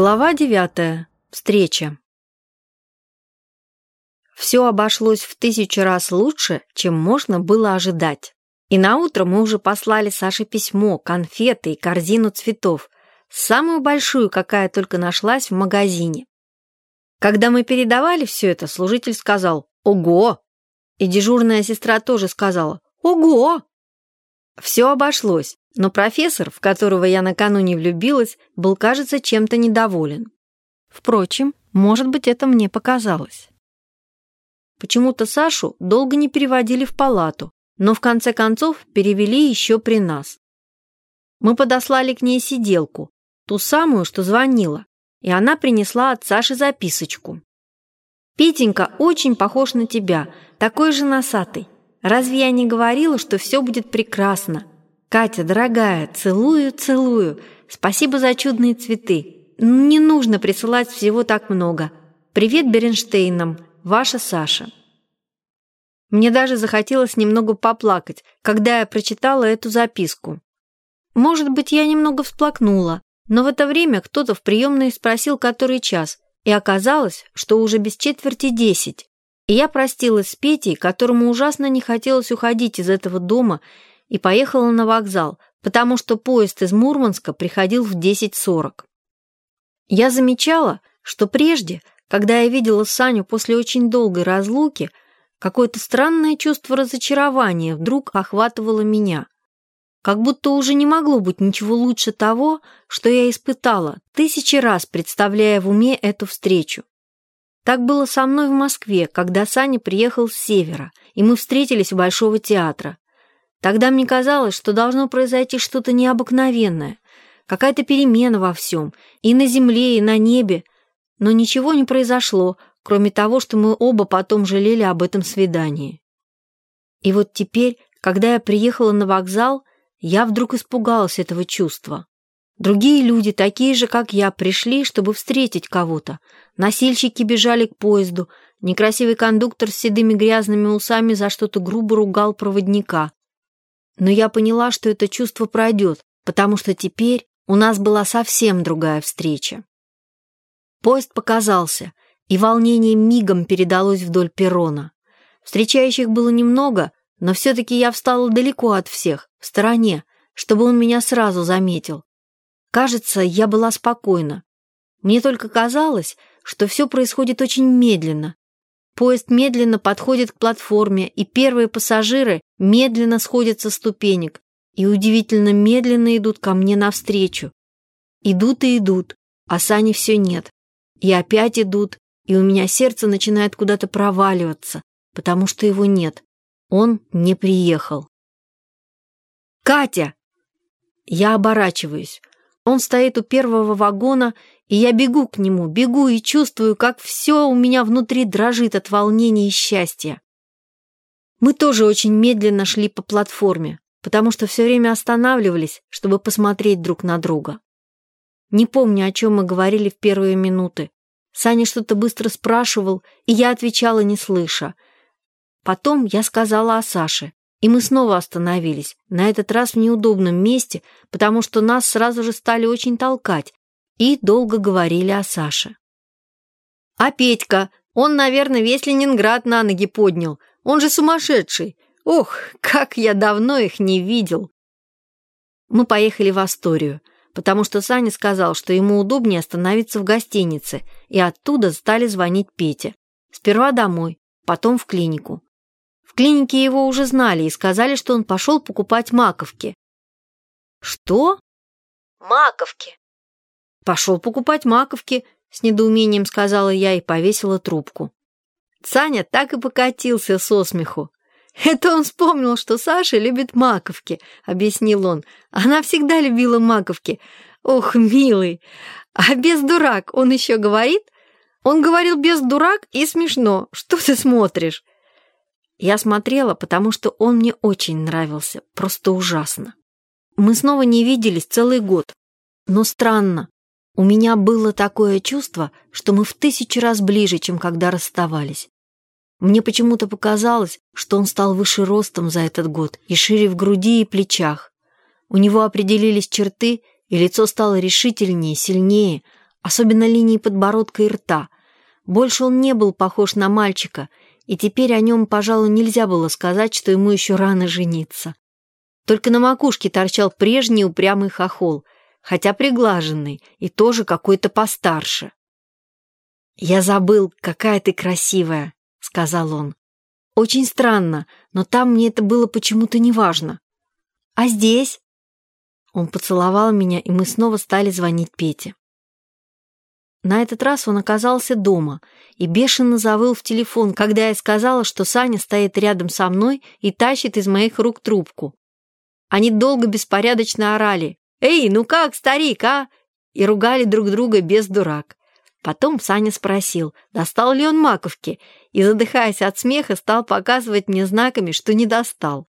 Глава 9. Встреча. Все обошлось в 1000 раз лучше, чем можно было ожидать. И наутро мы уже послали Саше письмо, конфеты и корзину цветов, самую большую, какая только нашлась в магазине. Когда мы передавали все это, служитель сказал «Ого!» И дежурная сестра тоже сказала «Ого!». Все обошлось, но профессор, в которого я накануне влюбилась, был, кажется, чем-то недоволен. Впрочем, может быть, это мне показалось. Почему-то Сашу долго не переводили в палату, но в конце концов перевели еще при нас. Мы подослали к ней сиделку, ту самую, что звонила, и она принесла от Саши записочку. «Петенька очень похож на тебя, такой же носатый. Разве я не говорила, что все будет прекрасно? Катя, дорогая, целую, целую. Спасибо за чудные цветы. Не нужно присылать всего так много. Привет Беренштейнам, ваша Саша». Мне даже захотелось немного поплакать, когда я прочитала эту записку. Может быть, я немного всплакнула, но в это время кто-то в приемной спросил, который час, и оказалось, что уже без 9:45. И я простилась с Петей, которому ужасно не хотелось уходить из этого дома, и поехала на вокзал, потому что поезд из Мурманска приходил в 10:40. Я замечала, что прежде, когда я видела Саню после очень долгой разлуки, какое-то странное чувство разочарования вдруг охватывало меня. Как будто уже не могло быть ничего лучше того, что я испытала, 1000 раз представляя в уме эту встречу. Так было со мной в Москве, когда Саня приехал с севера, и мы встретились у Большого театра. Тогда мне казалось, что должно произойти что-то необыкновенное, какая-то перемена во всем, и на земле, и на небе, но ничего не произошло, кроме того, что мы оба потом жалели об этом свидании. И вот теперь, когда я приехала на вокзал, я вдруг испугалась этого чувства. Другие люди, такие же, как я, пришли, чтобы встретить кого-то. Носильщики бежали к поезду, некрасивый кондуктор с седыми грязными усами за что-то грубо ругал проводника. Но я поняла, что это чувство пройдет, потому что теперь у нас была совсем другая встреча. Поезд показался, и волнение мигом передалось вдоль перрона. Встречающих было немного, но все-таки я встала далеко от всех, в стороне, чтобы он меня сразу заметил. Кажется, я была спокойна. Мне только казалось, что все происходит очень медленно. Поезд медленно подходит к платформе, и первые пассажиры медленно сходят со ступенек и удивительно медленно идут ко мне навстречу. Идут и идут, а Сани все нет. И опять идут, и у меня сердце начинает куда-то проваливаться, потому что его нет. Он не приехал. «Катя!» Я оборачиваюсь. Он стоит у первого вагона, и я бегу к нему, бегу и чувствую, как все у меня внутри дрожит от волнения и счастья. Мы тоже очень медленно шли по платформе, потому что все время останавливались, чтобы посмотреть друг на друга. Не помню, о чем мы говорили в первые минуты. Саня что-то быстро спрашивал, и я отвечала, не слыша. Потом я сказала о Саше. И мы снова остановились, на этот раз в неудобном месте, потому что нас сразу же стали очень толкать, и долго говорили о Саше. «А Петька, он, наверное, весь Ленинград на ноги поднял, он же сумасшедший! Ох, как я давно их не видел!» Мы поехали в Асторию, потому что Саня сказал, что ему удобнее остановиться в гостинице, и оттуда стали звонить Пете. Сперва домой, потом в клинику. В клинике его уже знали и сказали, что он пошел покупать маковки. «Что?» «Маковки». «Пошел покупать маковки», — с недоумением сказала я и повесила трубку. Саня так и покатился со смеху. «Это он вспомнил, что Саша любит маковки», — объяснил он. «Она всегда любила маковки. Ох, милый! А без дурак он еще говорит?» «Он говорил без дурак и смешно. Что ты смотришь?» Я смотрела, потому что он мне очень нравился, просто ужасно. Мы снова не виделись целый год. Но странно, у меня было такое чувство, что мы в 1000 раз ближе, чем когда расставались. Мне почему-то показалось, что он стал выше ростом за этот год и шире в груди и плечах. У него определились черты, и лицо стало решительнее, сильнее, особенно линии подбородка и рта. Больше он не был похож на мальчика, и теперь о нем, пожалуй, нельзя было сказать, что ему еще рано жениться. Только на макушке торчал прежний упрямый хохол, хотя приглаженный и тоже какой-то постарше. «Я забыл, какая ты красивая», — сказал он. «Очень странно, но там мне это было почему-то неважно. А здесь?» Он поцеловал меня, и мы снова стали звонить Пете. На этот раз он оказался дома и бешено завыл в телефон, когда я сказала, что Саня стоит рядом со мной и тащит из моих рук трубку. Они долго беспорядочно орали: «Эй, ну как, старик, а?» и ругали друг друга без дурак. Потом Саня спросил, достал ли он маковки, и, задыхаясь от смеха, стал показывать мне знаками, что не достал.